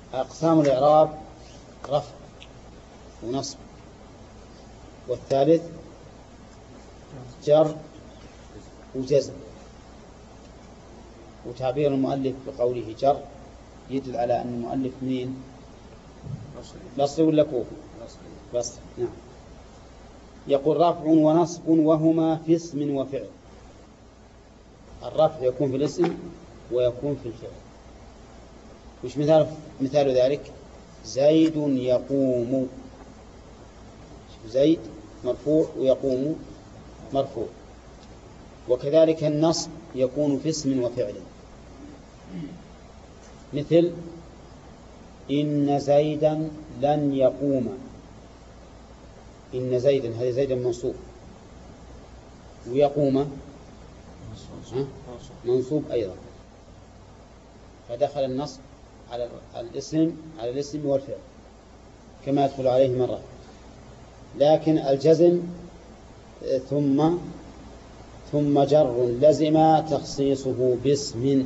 أقسام الإعراب رفع ونصب، والثالث جر وجزم. وتعبير المؤلف بقوله جر يدل على أن المؤلف مين؟ بصري ولا كوفي؟ بصري. نعم. يقول رفع ونصب وهما في اسم وفعل. الرفع يكون في الاسم ويكون في الفعل. وش مثال ذلك؟ زيد يقوم. زيد مرفوع ويقوم مرفوع. وكذلك النصب يكون في اسم وفعل، مثل إن زيدا لن يقوم. إن زيدا، هذا زيدا منصوب، ويقوم منصوب أيضا، فدخل النصب على الاسم والفعل كما يدخل عليه مرة. لكن الجزم ثم جر لزم تخصيصه باسم.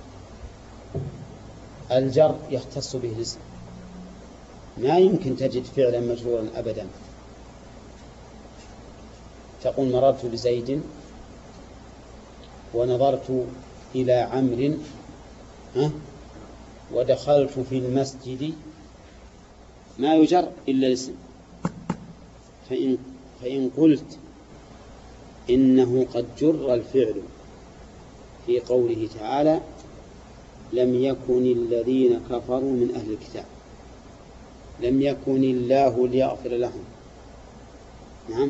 الجر يختص به الاسم، ما يمكن تجد فعلا مجرورا أبدا. تقول مررت بزيد ونظرت إلى عمرو ودخلت في المسجد، ما يجر إلا الاسم. فإن قلت إنه قد جر الفعل في قوله تعالى لم يكن الذين كفروا من أهل الكتاب، لم يكن الله ليغفر لهم. نعم.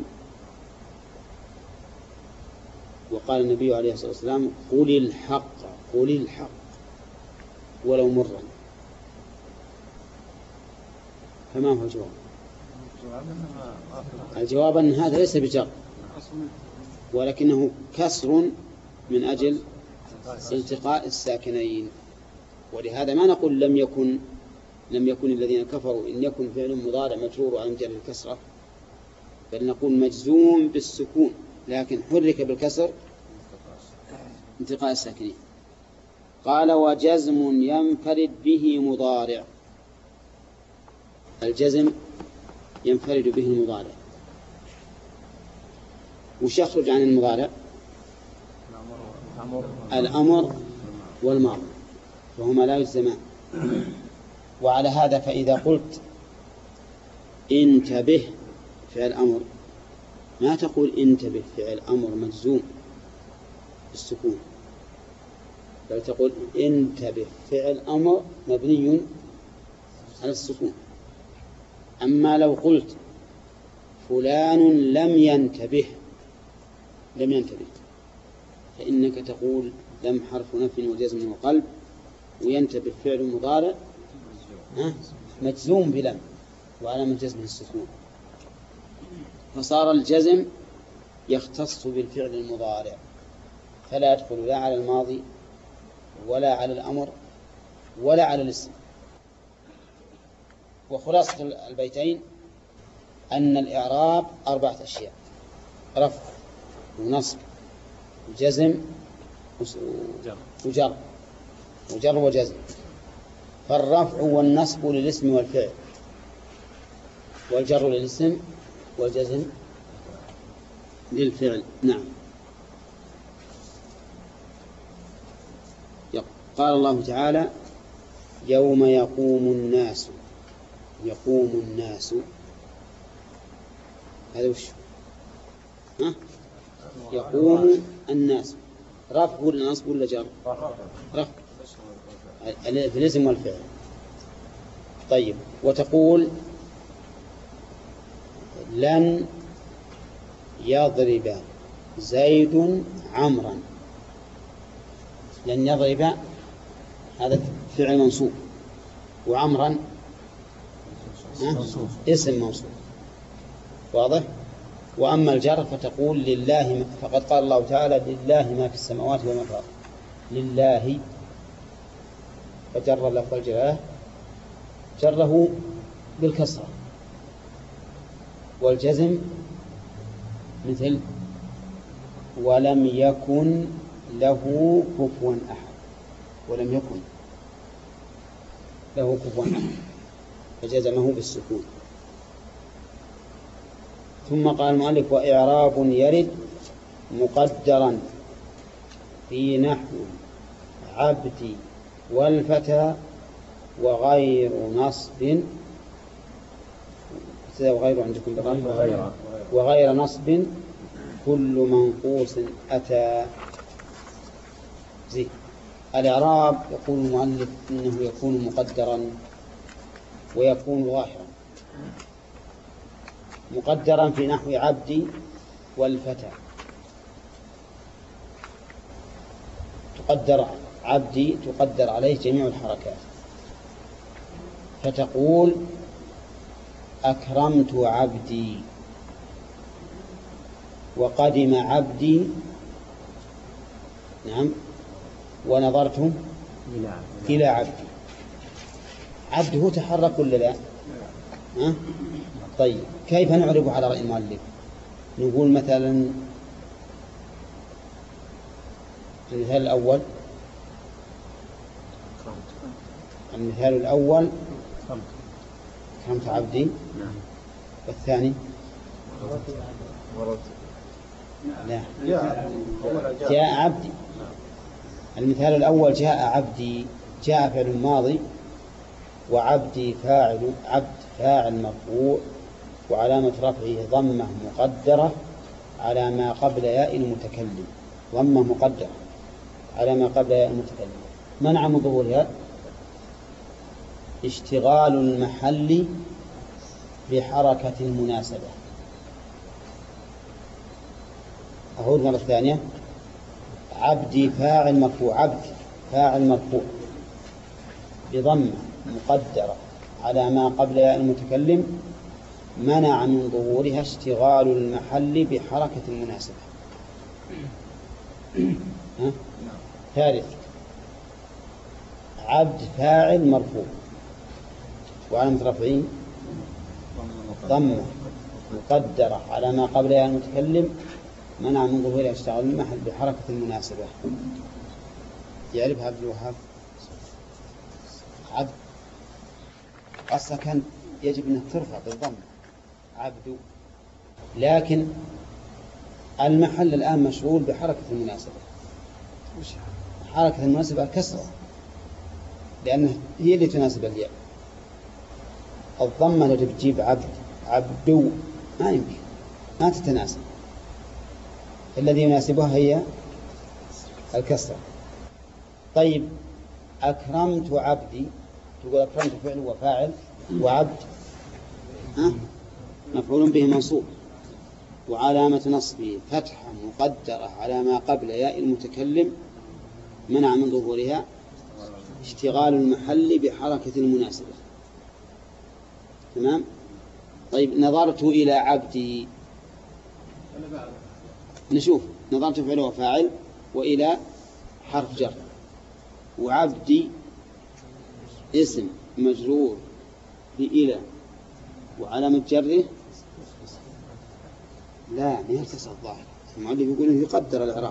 وقال النبي عليه الصلاة والسلام قل الحق ولو مرا. فما هو الجواب؟ الجواب أن هذا ليس بجر، ولكنه كسر من أجل التقاء الساكنين. ولهذا ما نقول لم يكن الذين كفروا، إن يكن فعل مضارع مجرور على مجرد الكسرة، بل نقول مجزوم بالسكون لكن حرك بالكسر انتقاء الساكنين. قال وجزم ينفرد به مضارع. الجزم ينفرد به المضارع. وش يخرج عن المضارع؟ الأمر والماضي، وهما لا يجزمان. وعلى هذا فإذا قلت انتبه فعل أمر، ما تقول انتبه فعل أمر مجزوم بالسكون، بل تقول انتبه فعل أمر مبني على السكون. أما لو قلت فلان لم ينتبه فإنك تقول لم حرف نفي وجزم وقلب، وينتبه فعل مضارع مجزوم بلم وعلامة جزمه السكون. فصار الجزم يختص بالفعل المضارع، فلا يدخل لا على الماضي ولا على الأمر ولا على الاسم. وخلاصة البيتين أن الإعراب 4 أشياء: رفع ونصب وجزم وجر وجزم. فالرفع والنصب للاسم والفعل، والجر للاسم والجزم للفعل. نعم. قال الله تعالى يوم يقوم الناس. هذا وش؟ يقوم الناس. رفع ولا نصب ولا جر؟ رفع في الاسم والفعل. طيب. وتقول لن يضرب زيد عمرا. لن يضرب هذا فعل منصوب، وعمرا اسم موصول. واضح؟ وأما الجر فتقول لله، فقد قال الله تعالى لله ما في السماوات وما في الأرض. لله، فجر لفظ الجلالة جره بالكسرة. والجزم مثل ولم يكن له كفوا أحد. ولم له كفوا أحد فجزمه بالسكون. ثم قال المؤلف: وإعراب يرد مقدرا في نحو عبدي والفتى وغير نصب. وغير عندكم وغير نصب كل منقوص أتى. زي الإعراب يقول المؤلف إنه يكون مقدرا ويكون ظاهرا. مقدرا في نحو عبدي والفتى، تقدر عبدي تقدر عليه جميع الحركات، فتقول: أكرمت عبدي وقدم عبدي، نعم، ونظرت إلى عبدي. عبده تحرك ولا لا؟ طيب كيف نعرب على رأي المؤلف؟ نقول مثلا المثال الأول أكرمت عبدي، والثاني لا جاء عبدي. المثال الأول جاء عبدي، جاء فعل ماضي، وعبدي فاعل، عبد فاعل مرفوع وعلامة رفعه ضمة مقدرة على ما قبل ياء المتكلم، ضمة مقدرة على ما قبل ياء المتكلم، منع من ظهورها اشتغال المحل بحركة مناسبة. أقول مرة ثانية: عبدي فاعل مرفوع، عبد فاعل مرفوع بضمة مقدرة على ما قبل ياء المتكلم، منع من ظهورها اشتغال المحل بحركة مناسبة. ثالث: عبد فاعل مرفوع وعلامة رفعه ضمة مقدرة على ما قبل ياء المتكلم، منع من ظهورها اشتغال المحل بحركة مناسبة. يعرفها عبد الوهاب؟ عبد أصلا كان يجب أن ترفع بالضم عبد، لكن المحل الآن مشغول بحركة المناسبة. حركة المناسبة الكسرة، لأنها هي اللي تناسب الياء. الضمة اللي بتجيب عبدو ما يمكن، ما تتناسب. الذي يناسبها هي الكسرة. طيب أكرمت عبدي، تقول أكرمت فعل وفاعل، وعبد مفعول به منصوب وعلامة نصبه فتحة مقدرة على ما قبل ياء المتكلم، منع من ظهورها اشتغال المحل بحركة المناسبة. تمام؟ طيب نظرت إلى عبدي، نشوف نظرت فعل وفاعل وإلى حرف جر، وعبدي اسم مجرور بإلى وعلامة جره لا هي الكسرة الظاهرة. المؤلف يقول إنه يقدر الإعراب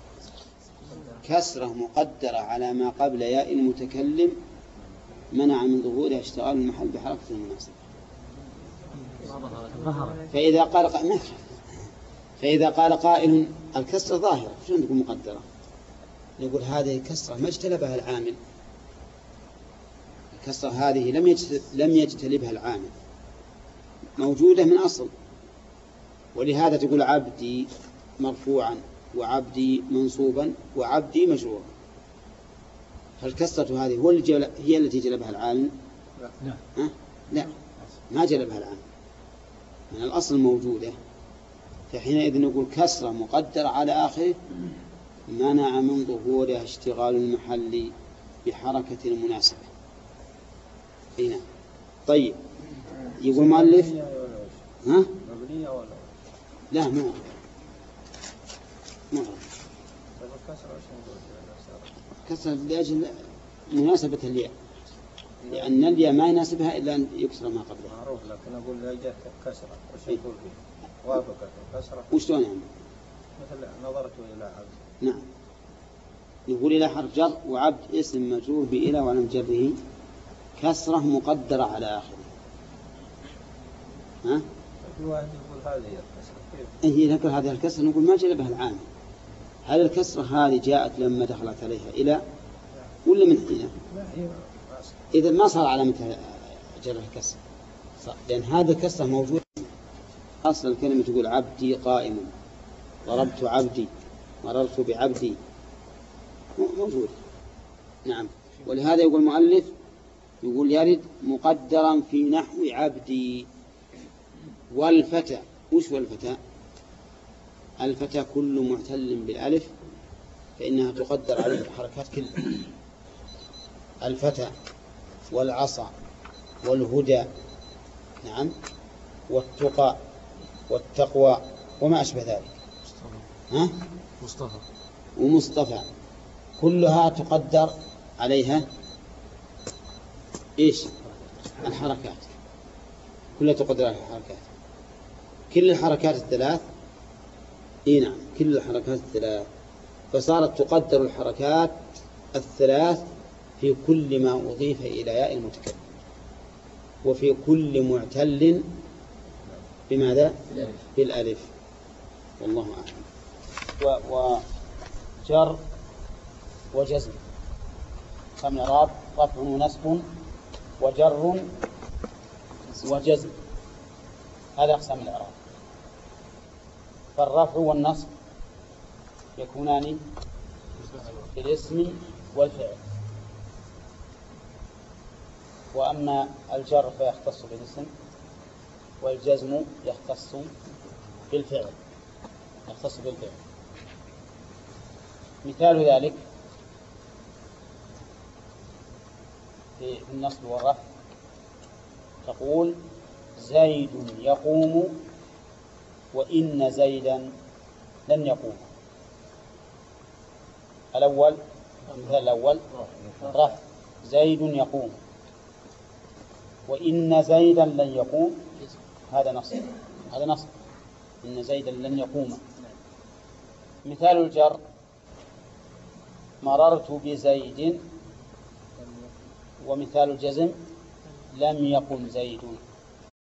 كسرة مقدرة على ما قبل ياء المتكلم، منع من ظهورها اشتغال المحل بحركة المناسبة. فإذا قال قائل الكسرة ظاهرة، شو عندكم مقدرة؟ نقول هذه الكسرة ما اجتلبها العامل، الكسرة هذه لم يجتلبها العامل، موجودة من أصل، ولهذا تقول عبدي مرفوعا وعبدي منصوبا وعبدي مجرورا. فالكسرة هذه هي التي جلبها العامل؟ لا ما جلبها العامل، من الأصل موجودة. فحينئذ نقول كسرة مقدرة على آخره، منع من ظهورها اشتغال المحل بحركة المناسبة. هنا طيب يقول المؤلف مبنية ولا لا مو كسر لأجل مناسبة الياء، لأن الياء ما يناسبها إلا أن يكسر ما قبلها. معروف، لكن أقول لا جاءت كسرة وش يقول فيه؟ وافقت الكسرة وشلون يعني؟ مثل نظرت إلى عبد. نعم نقول إلى حرف جر، وعبد اسم مجرور بإلى وعلم جره كسرة مقدرة على آخره. ها؟ الواحد يقول هذه الكسرة كيف؟ هي ذكر هذه الكسرة نقول ما جلبها العامل. هل الكسرة هذه جاءت لما دخلت عليها إلى ولا من حينها؟ لا هي إذا ما صار على مثل جر الكسر، لأن هذا الكسرة موجود. أصل الكلمة تقول عبدي قائم، ضربت عبدي، مررت بعبدي، موجود. نعم. ولهذا يقول المؤلف يقول يرد مقدرا في نحو عبدي. والفتى، وش والفتى؟ الفتى كل معتل بالألف فإنها تقدر عليه الحركات كلها. الفتى والعصا والهدى، نعم، والتقى والتقوى وما أشبه ذلك. ها؟ مصطفى ومصطفى كلها تقدر عليها إيش؟ الحركات، كلها تقدر عليها الحركات. كل الحركات الثلاث، نعم، كل الحركات الثلاث. فصارت تقدر الحركات الثلاث في كل ما أضيف إلى ياء المتكلم، وفي كل معتل بماذا؟ بالألف. والله أعلم. وجر وجزم كم الإعراب؟ رفع ونصب وجر وجزم، هذا أقسام الإعراب. فالرفع والنصب يكونان بالاسم والفعل، وأما الجر فيختص بالاسم، والجزم يختص بالفعل. مثال ذلك في النصب والرفع تقول زيد يقوم وإن زيدا لن يقوم. الأول، المثال الأول رفع، زيد يقوم، وإن زيدا لن يقوم، هذا نصب، إن زيدا لن يقوم. مثال الجر مررت بزيد، ومثال الجزم لم يقم زيد.